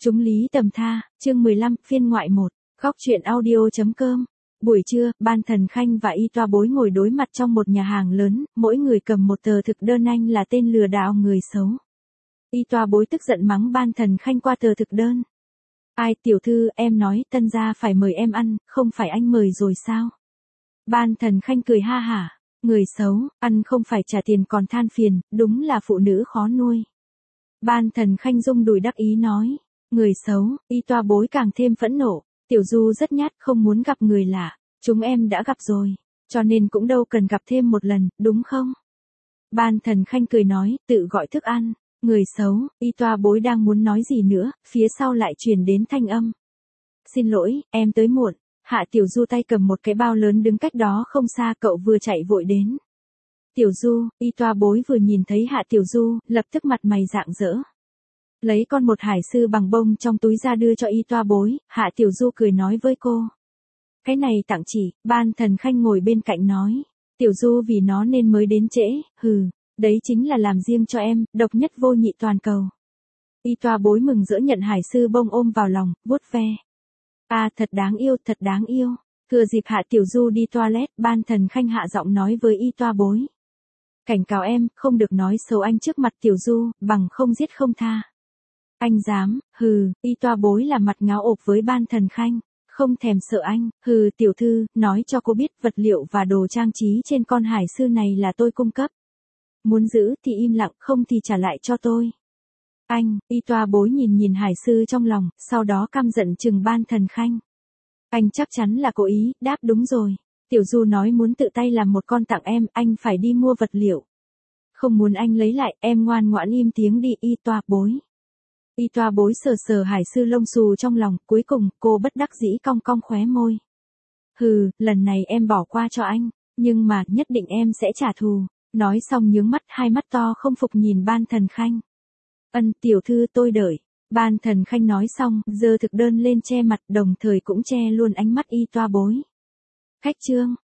Chúng lý tầm tha, chương 15, phiên ngoại 1, góc truyện audio.com. Buổi trưa, Ban Thần Khanh và Y Toa Bối ngồi đối mặt trong một nhà hàng lớn, mỗi người cầm một tờ thực đơn. Anh là tên lừa đảo người xấu. Y Toa Bối tức giận mắng Ban Thần Khanh qua tờ thực đơn. Ai tiểu thư, em nói Tân gia phải mời em ăn, không phải anh mời rồi sao? Ban Thần Khanh cười ha hả, người xấu, ăn không phải trả tiền còn than phiền, đúng là phụ nữ khó nuôi. Ban Thần Khanh rung đùi đắc ý nói, người xấu. Y Toa Bối càng thêm phẫn nộ, Tiểu Du rất nhát, không muốn gặp người lạ, chúng em đã gặp rồi, cho nên cũng đâu cần gặp thêm một lần, đúng không? Ban Thần Khanh cười nói, tự gọi thức ăn, người xấu. Y Toa Bối đang muốn nói gì nữa, phía sau lại truyền đến thanh âm. Xin lỗi, em tới muộn. Hạ Tiểu Du tay cầm một cái bao lớn đứng cách đó không xa, cậu vừa chạy vội đến. Tiểu Du. Y Toa Bối vừa nhìn thấy Hạ Tiểu Du, lập tức mặt mày rạng rỡ. Lấy con một hải sư bằng bông trong túi ra đưa cho Y Toa Bối, Hạ Tiểu Du cười nói với cô. Cái này tặng chị. Ban Thần Khanh ngồi bên cạnh nói. Tiểu Du vì nó nên mới đến trễ, hừ, đấy chính là làm riêng cho em, độc nhất vô nhị toàn cầu. Y Toa Bối mừng rỡ nhận hải sư bông ôm vào lòng, vuốt ve. À thật đáng yêu, thật đáng yêu. Thừa dịp Hạ Tiểu Du đi toilet, Ban Thần Khanh hạ giọng nói với Y Toa Bối. Cảnh cáo em, không được nói xấu anh trước mặt Tiểu Du, bằng không giết không tha. Anh dám, hừ. Y Toa Bối là mặt ngáo ộp với Ban Thần Khanh. Không thèm sợ anh, hừ. Tiểu thư, nói cho cô biết vật liệu và đồ trang trí trên con hải sư này là tôi cung cấp. Muốn giữ thì im lặng, không thì trả lại cho tôi. Anh. Y Toa Bối nhìn hải sư trong lòng, sau đó căm giận chừng Ban Thần Khanh. Anh chắc chắn là cố ý, đáp đúng rồi. Tiểu Du nói muốn tự tay làm một con tặng em, anh phải đi mua vật liệu. Không muốn anh lấy lại, em ngoan ngoãn im tiếng đi. Y Toa Bối. Y Toa Bối sờ hải sư lông xù trong lòng, cuối cùng cô bất đắc dĩ cong cong khóe môi. Hừ, lần này em bỏ qua cho anh, nhưng mà nhất định em sẽ trả thù. Nói xong nhướng mắt, hai mắt to không phục nhìn Ban Thần Khanh. Tiểu thư tôi đợi. Ban Thần Khanh nói xong, giơ thực đơn lên che mặt, đồng thời cũng che luôn ánh mắt Y Toa Bối. Khách trương.